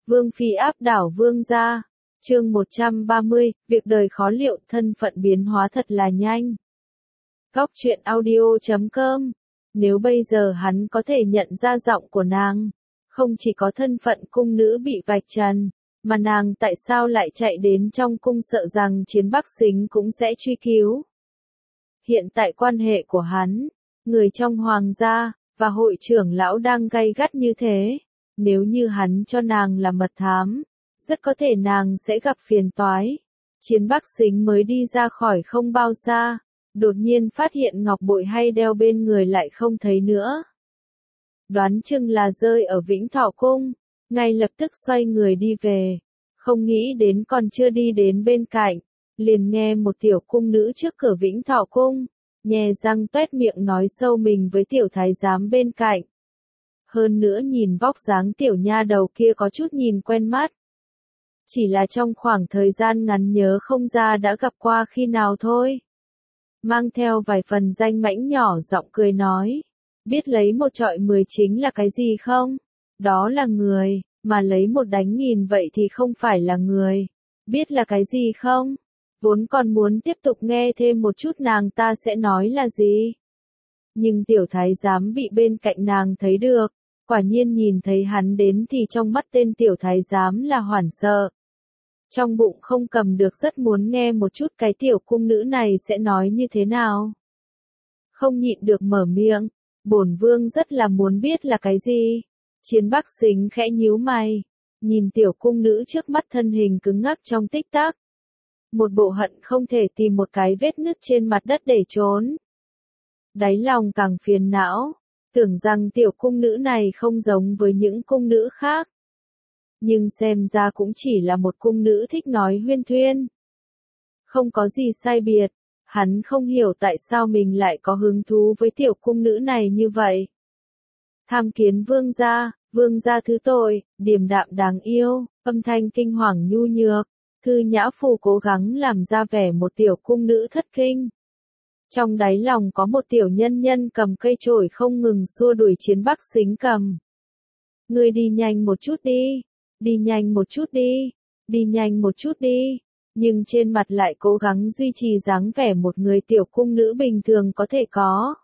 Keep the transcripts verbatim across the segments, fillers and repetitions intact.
Vương phi áp đảo vương gia. Chương một trăm ba mươi, việc đời khó liệu, thân phận biến hóa thật là nhanh. Góc truyện audio chấm com. Nếu bây giờ hắn có thể nhận ra giọng của nàng, không chỉ có thân phận cung nữ bị vạch trần, mà nàng tại sao lại chạy đến trong cung sợ rằng Chiến Bắc Sính cũng sẽ truy cứu. Hiện tại quan hệ của hắn, người trong hoàng gia, và hội trưởng lão đang gay gắt như thế, nếu như hắn cho nàng là mật thám, rất có thể nàng sẽ gặp phiền toái. Chiến Bắc Sính mới đi ra khỏi không bao xa, đột nhiên phát hiện ngọc bội hay đeo bên người lại không thấy nữa. Đoán chừng là rơi ở Vĩnh Thọ Cung, ngay lập tức xoay người đi về, không nghĩ đến còn chưa đi đến bên cạnh, liền nghe một tiểu cung nữ trước cửa Vĩnh Thọ Cung, nhè răng toét miệng nói sâu mình với tiểu thái giám bên cạnh. Hơn nữa nhìn vóc dáng tiểu nha đầu kia có chút nhìn quen mắt. Chỉ là trong khoảng thời gian ngắn nhớ không ra đã gặp qua khi nào thôi. Mang theo vài phần danh mãnh nhỏ giọng cười nói. Biết lấy một trọi mười chính là cái gì không? Đó là người, mà lấy một đánh nghìn vậy thì không phải là người. Biết là cái gì không? Vốn còn muốn tiếp tục nghe thêm một chút nàng ta sẽ nói là gì. Nhưng tiểu thái giám bị bên cạnh nàng thấy được, quả nhiên nhìn thấy hắn đến thì trong mắt tên tiểu thái giám là hoảng sợ. Trong bụng không cầm được rất muốn nghe một chút cái tiểu cung nữ này sẽ nói như thế nào. Không nhịn được mở miệng, bổn vương rất là muốn biết là cái gì. Chiến Bắc Sính khẽ nhíu mày, nhìn tiểu cung nữ trước mắt thân hình cứng ngắc trong tích tắc. Một bộ hận không thể tìm một cái vết nứt trên mặt đất để trốn. Đáy lòng càng phiền não, tưởng rằng tiểu cung nữ này không giống với những cung nữ khác. Nhưng xem ra cũng chỉ là một cung nữ thích nói huyên thuyên. Không có gì sai biệt, hắn không hiểu tại sao mình lại có hứng thú với tiểu cung nữ này như vậy. Tham kiến vương gia, vương gia thứ tội, điềm đạm đáng yêu, âm thanh kinh hoàng nhu nhược. Thư Nhã Phù cố gắng làm ra vẻ một tiểu cung nữ thất kinh. Trong đáy lòng có một tiểu nhân nhân cầm cây chổi không ngừng xua đuổi Chiến Bắc Sính cầm. Ngươi đi nhanh một chút đi, đi nhanh một chút đi, đi nhanh một chút đi, nhưng trên mặt lại cố gắng duy trì dáng vẻ một người tiểu cung nữ bình thường có thể có.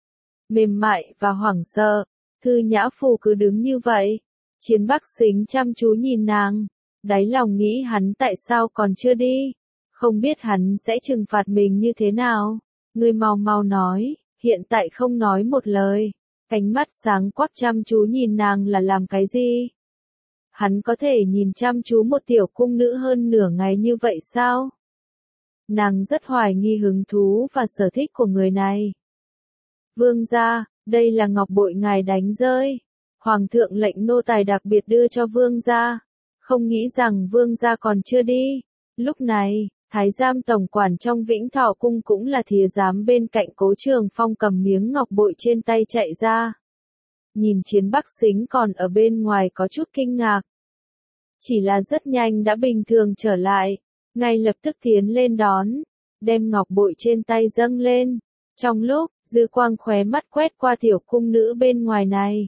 Mềm mại và hoảng sợ, Thư Nhã Phù cứ đứng như vậy. Chiến Bắc Sính chăm chú nhìn nàng. Đáy lòng nghĩ hắn tại sao còn chưa đi, không biết hắn sẽ trừng phạt mình như thế nào. Ngươi mau mau nói, hiện tại không nói một lời. Cánh mắt sáng quắc chăm chú nhìn nàng là làm cái gì? Hắn có thể nhìn chăm chú một tiểu cung nữ hơn nửa ngày như vậy sao? Nàng rất hoài nghi hứng thú và sở thích của người này. Vương gia, đây là ngọc bội ngài đánh rơi. Hoàng thượng lệnh nô tài đặc biệt đưa cho vương gia. Không nghĩ rằng vương gia còn chưa đi. Lúc này, thái giám tổng quản trong Vĩnh Thọ Cung cũng là thìa giám bên cạnh Cố Trường Phong cầm miếng ngọc bội trên tay chạy ra. Nhìn Chiến Bắc Sính còn ở bên ngoài có chút kinh ngạc. Chỉ là rất nhanh đã bình thường trở lại, ngay lập tức tiến lên đón, đem ngọc bội trên tay dâng lên. Trong lúc, dư quang khóe mắt quét qua tiểu cung nữ bên ngoài này.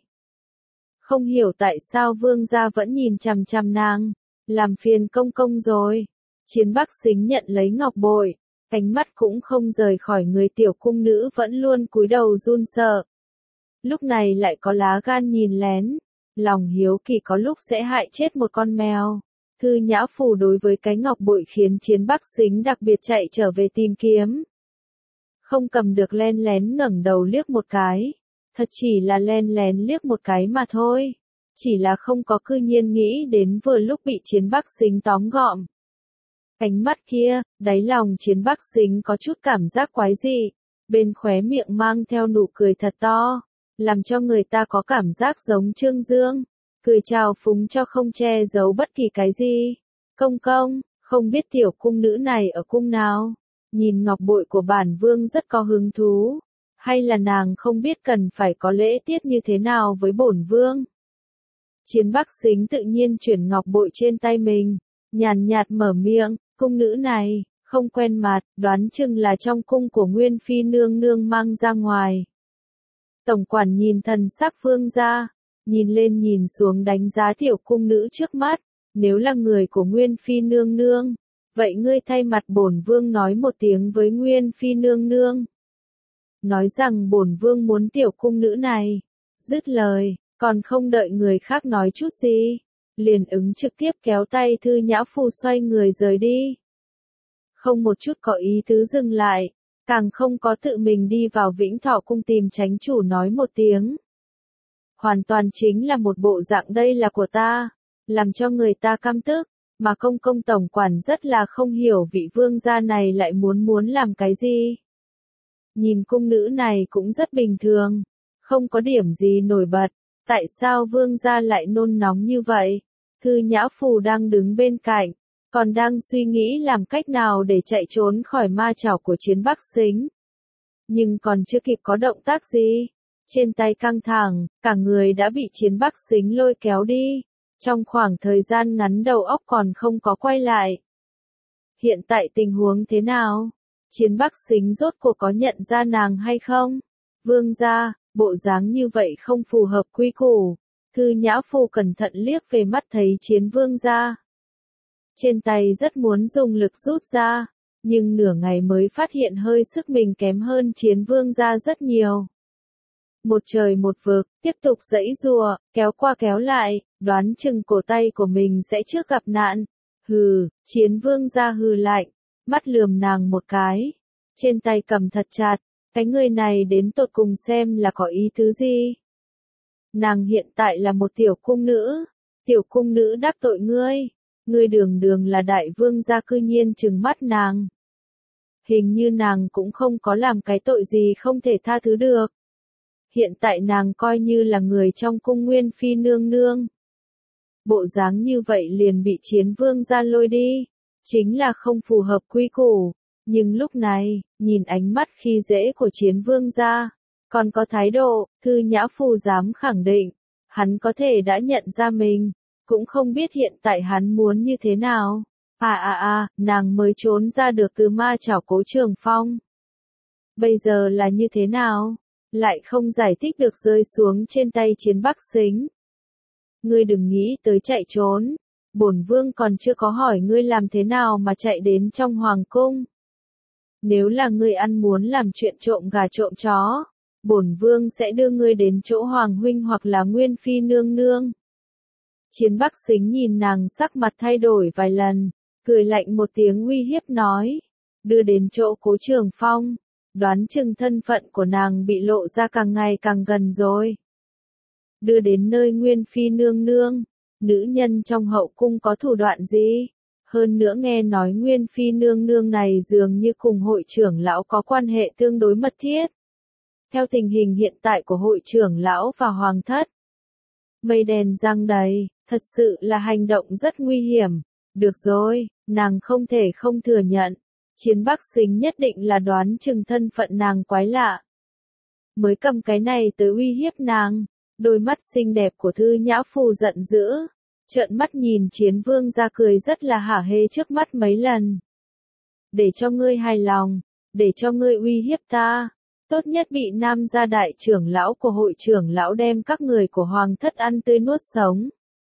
Không hiểu tại sao vương gia vẫn nhìn chằm chằm nàng, làm phiền công công rồi. Chiến Bắc Sính nhận lấy ngọc bội, ánh mắt cũng không rời khỏi người tiểu cung nữ vẫn luôn cúi đầu run sợ. Lúc này lại có lá gan nhìn lén, lòng hiếu kỳ có lúc sẽ hại chết một con mèo. Thư Nhã Phù đối với cái ngọc bội khiến Chiến Bắc Sính đặc biệt chạy trở về tìm kiếm. Không cầm được len lén ngẩng đầu liếc một cái. Thật chỉ là len lén liếc một cái mà thôi. Chỉ là không có cư nhiên nghĩ đến vừa lúc bị Chiến Bắc Sính tóm gọn. Ánh mắt kia, đáy lòng Chiến Bắc Sính có chút cảm giác quái dị. Bên khóe miệng mang theo nụ cười thật to. Làm cho người ta có cảm giác giống Trương Dương. Cười chào phúng cho không che giấu bất kỳ cái gì. Công công, không biết tiểu cung nữ này ở cung nào. Nhìn ngọc bội của bản vương rất có hứng thú. Hay là nàng không biết cần phải có lễ tiết như thế nào với bổn vương? Chiến Bắc Sính tự nhiên chuyển ngọc bội trên tay mình, nhàn nhạt mở miệng, cung nữ này, không quen mặt, đoán chừng là trong cung của Nguyên Phi nương nương mang ra ngoài. Tổng quản nhìn thần sắc vương gia, nhìn lên nhìn xuống đánh giá tiểu cung nữ trước mắt, nếu là người của Nguyên Phi nương nương, vậy ngươi thay mặt bổn vương nói một tiếng với Nguyên Phi nương nương. Nói rằng bổn vương muốn tiểu cung nữ này. Dứt lời, còn không đợi người khác nói chút gì, liền ứng trực tiếp kéo tay Thư Nhã Phu xoay người rời đi. Không một chút có ý tứ dừng lại, càng không có tự mình đi vào Vĩnh Thọ cung tìm chánh chủ nói một tiếng. Hoàn toàn chính là một bộ dạng đây là của ta, làm cho người ta căm tức, mà công công tổng quản rất là không hiểu vị vương gia này lại muốn muốn làm cái gì. Nhìn cung nữ này cũng rất bình thường, không có điểm gì nổi bật, tại sao vương gia lại nôn nóng như vậy? Thư Nhã Phù đang đứng bên cạnh, còn đang suy nghĩ làm cách nào để chạy trốn khỏi ma chảo của Chiến Bắc Xính. Nhưng còn chưa kịp có động tác gì, trên tay căng thẳng, cả người đã bị Chiến Bắc Xính lôi kéo đi, trong khoảng thời gian ngắn đầu óc còn không có quay lại. Hiện tại tình huống thế nào? Chiến Bắc Xính rốt cuộc có nhận ra nàng hay không? Vương gia, bộ dáng như vậy không phù hợp quy củ. Thư Nhã Phu cẩn thận liếc về mắt thấy Chiến vương gia. Trên tay rất muốn dùng lực rút ra, nhưng nửa ngày mới phát hiện hơi sức mình kém hơn Chiến vương gia rất nhiều. Một trời một vực, tiếp tục giãy giụa, kéo qua kéo lại, đoán chừng cổ tay của mình sẽ trước gặp nạn. Hừ, Chiến vương gia hừ lạnh, mắt lườm nàng một cái, trên tay cầm thật chặt, cái người này đến tột cùng xem là có ý tứ gì. Nàng hiện tại là một tiểu cung nữ, tiểu cung nữ đắc tội ngươi, ngươi đường đường là đại vương gia cư nhiên trừng mắt nàng. Hình như nàng cũng không có làm cái tội gì không thể tha thứ được. Hiện tại nàng coi như là người trong cung Nguyên Phi nương nương. Bộ dáng như vậy liền bị Chiến vương gia lôi đi, chính là không phù hợp quy củ, nhưng lúc này, nhìn ánh mắt khi dễ của Chiến vương gia, còn có thái độ, Thư Nhã Phu dám khẳng định, hắn có thể đã nhận ra mình, cũng không biết hiện tại hắn muốn như thế nào. À à à, nàng mới trốn ra được từ ma chảo Cố Trường Phong. Bây giờ là như thế nào? Lại không giải thích được rơi xuống trên tay Chiến Bắc Xính. Ngươi đừng nghĩ tới chạy trốn, bổn vương còn chưa có hỏi ngươi làm thế nào mà chạy đến trong hoàng cung. Nếu là ngươi ăn muốn làm chuyện trộm gà trộm chó, bổn vương sẽ đưa ngươi đến chỗ hoàng huynh hoặc là Nguyên Phi nương nương. Chiến Bắc Xính nhìn nàng sắc mặt thay đổi vài lần, cười lạnh một tiếng uy hiếp nói, đưa đến chỗ Cố Trường Phong, đoán chừng thân phận của nàng bị lộ ra càng ngày càng gần rồi. Đưa đến nơi Nguyên Phi nương nương, nữ nhân trong hậu cung có thủ đoạn gì? Hơn nữa nghe nói Nguyên Phi nương nương này dường như cùng hội trưởng lão có quan hệ tương đối mật thiết. Theo tình hình hiện tại của hội trưởng lão và hoàng thất, mây đen giăng đầy, thật sự là hành động rất nguy hiểm. Được rồi, nàng không thể không thừa nhận, Chiến Bắc Xính nhất định là đoán chừng thân phận nàng quái lạ, mới cầm cái này tới uy hiếp nàng. Đôi mắt xinh đẹp của Thư Nhã Phu giận dữ, trợn mắt nhìn Chiến vương ra cười rất là hả hê trước mắt mấy lần. Để cho ngươi hài lòng, để cho ngươi uy hiếp ta, tốt nhất bị nam gia đại trưởng lão của hội trưởng lão đem các người của hoàng thất ăn tươi nuốt sống.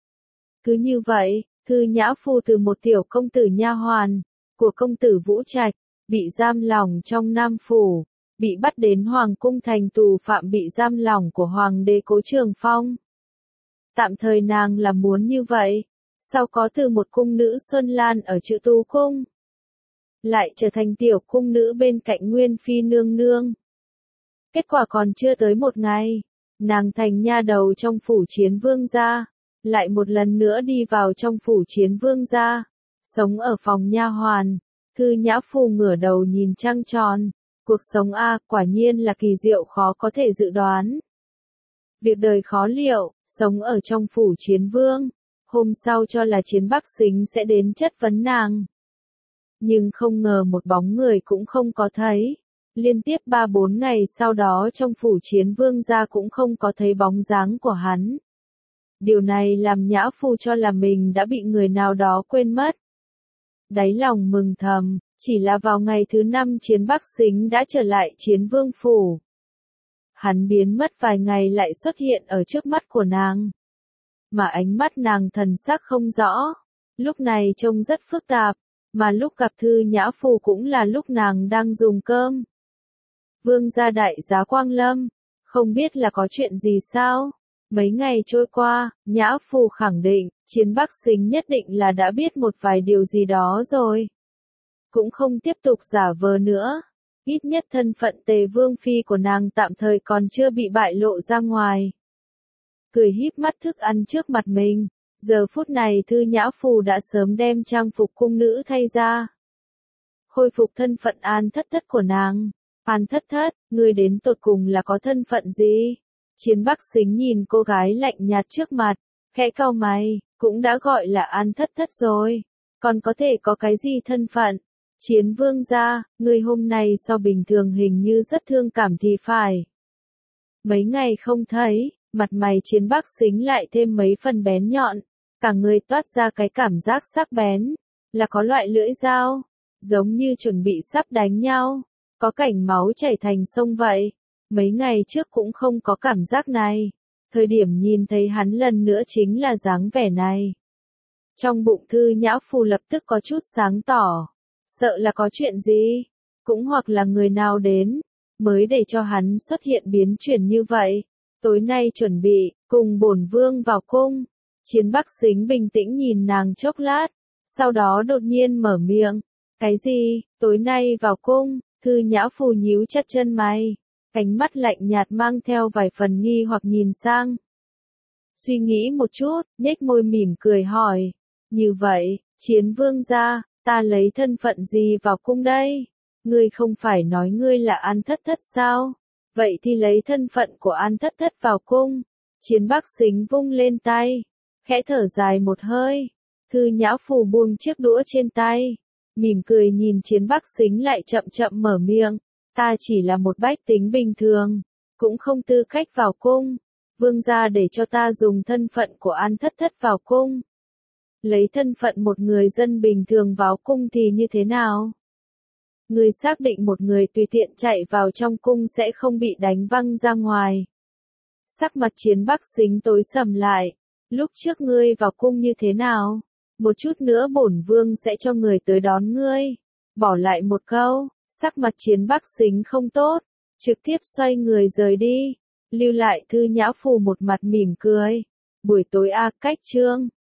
Cứ như vậy, Thư Nhã Phu từ một tiểu công tử nha hoàn của công tử Vũ Trạch, bị giam lỏng trong Nam phủ, bị bắt đến hoàng cung thành tù phạm bị giam lỏng của hoàng đế Cố Trường Phong. Tạm thời nàng là muốn như vậy, sau có từ một cung nữ Xuân Lan ở Trự Tù cung, lại trở thành tiểu cung nữ bên cạnh Nguyên Phi nương nương. Kết quả còn chưa tới một ngày, nàng thành nha đầu trong phủ Chiến vương gia, lại một lần nữa đi vào trong phủ Chiến vương gia, sống ở phòng nha hoàn. Thư Nhã Phu ngửa đầu nhìn trăng tròn, cuộc sống a, quả nhiên là kỳ diệu khó có thể dự đoán. Việc đời khó liệu, sống ở trong phủ Chiến vương, hôm sau cho là Chiến Bắc Xính sẽ đến chất vấn nàng. Nhưng không ngờ một bóng người cũng không có thấy. Liên tiếp ba bốn ngày sau đó trong phủ Chiến vương gia cũng không có thấy bóng dáng của hắn. Điều này làm Nhã Phu cho là mình đã bị người nào đó quên mất. Đáy lòng mừng thầm, chỉ là vào ngày thứ năm Chiến Bắc Xính đã trở lại Chiến vương phủ. hắn biến mất vài ngày lại xuất hiện ở trước mắt của nàng. Mà ánh mắt nàng thần sắc không rõ, lúc này trông rất phức tạp, mà lúc gặp Thư Nhã Phù cũng là lúc nàng đang dùng cơm. Vương gia đại giá Quang Lâm, không biết là có chuyện gì sao? Mấy ngày trôi qua, Nhã Phù khẳng định, Chiến Bắc Xính nhất định là đã biết một vài điều gì đó rồi. Cũng không tiếp tục giả vờ nữa. Ít nhất thân phận Tề Vương Phi của nàng tạm thời còn chưa bị bại lộ ra ngoài. Cười híp mắt thức ăn trước mặt mình, giờ phút này Thư Nhã Phù đã sớm đem trang phục cung nữ thay ra. Khôi phục thân phận An Thất Thất của nàng. An Thất Thất, ngươi đến tột cùng là có thân phận gì? Chiến Bắc Xính nhìn cô gái lạnh nhạt trước mặt, khẽ cau mày, cũng đã gọi là An Thất Thất rồi, còn có thể có cái gì thân phận? Chiến Vương gia, ngươi hôm nay so bình thường hình như rất thương cảm thì phải. Mấy ngày không thấy, mặt mày Chiến Bắc Xính lại thêm mấy phần bén nhọn, cả người toát ra cái cảm giác sắc bén, là có loại lưỡi dao, giống như chuẩn bị sắp đánh nhau, có cảnh máu chảy thành sông vậy. Mấy ngày trước cũng không có cảm giác này, thời điểm nhìn thấy hắn lần nữa chính là dáng vẻ này. Trong bụng Thư Nhã Phù lập tức có chút sáng tỏ, sợ là có chuyện gì, cũng hoặc là người nào đến, mới để cho hắn xuất hiện biến chuyển như vậy. Tối nay chuẩn bị, cùng bổn vương vào cung. Chiến Bắc Xính bình tĩnh nhìn nàng chốc lát, sau đó đột nhiên mở miệng. Cái gì, tối nay vào cung? Thư Nhã Phù nhíu chặt chân mày, ánh mắt lạnh nhạt mang theo vài phần nghi hoặc nhìn sang. Suy nghĩ một chút, nhếch môi mỉm cười hỏi. Như vậy, Chiến Vương gia, ta lấy thân phận gì vào cung đây? Ngươi không phải nói ngươi là An Thất Thất sao? Vậy thì lấy thân phận của An Thất Thất vào cung. Chiến Bắc Xính vung lên tay, khẽ thở dài một hơi. Thư Nhã Phù buông chiếc đũa trên tay, mỉm cười nhìn Chiến Bắc Xính lại chậm chậm mở miệng. Ta chỉ là một bách tính bình thường, cũng không tư cách vào cung. Vương gia để cho ta dùng thân phận của An Thất Thất vào cung. Lấy thân phận một người dân bình thường vào cung thì như thế nào? Người xác định một người tùy tiện chạy vào trong cung sẽ không bị đánh văng ra ngoài. Sắc mặt Chiến Bắc Xính tối sầm lại. Lúc trước ngươi vào cung như thế nào? Một chút nữa bổn vương sẽ cho người tới đón ngươi. Bỏ lại một câu, sắc mặt Chiến Bắc Xính không tốt, trực tiếp xoay người rời đi, lưu lại Thư Nhã Phù một mặt mỉm cười. Buổi tối a cách chương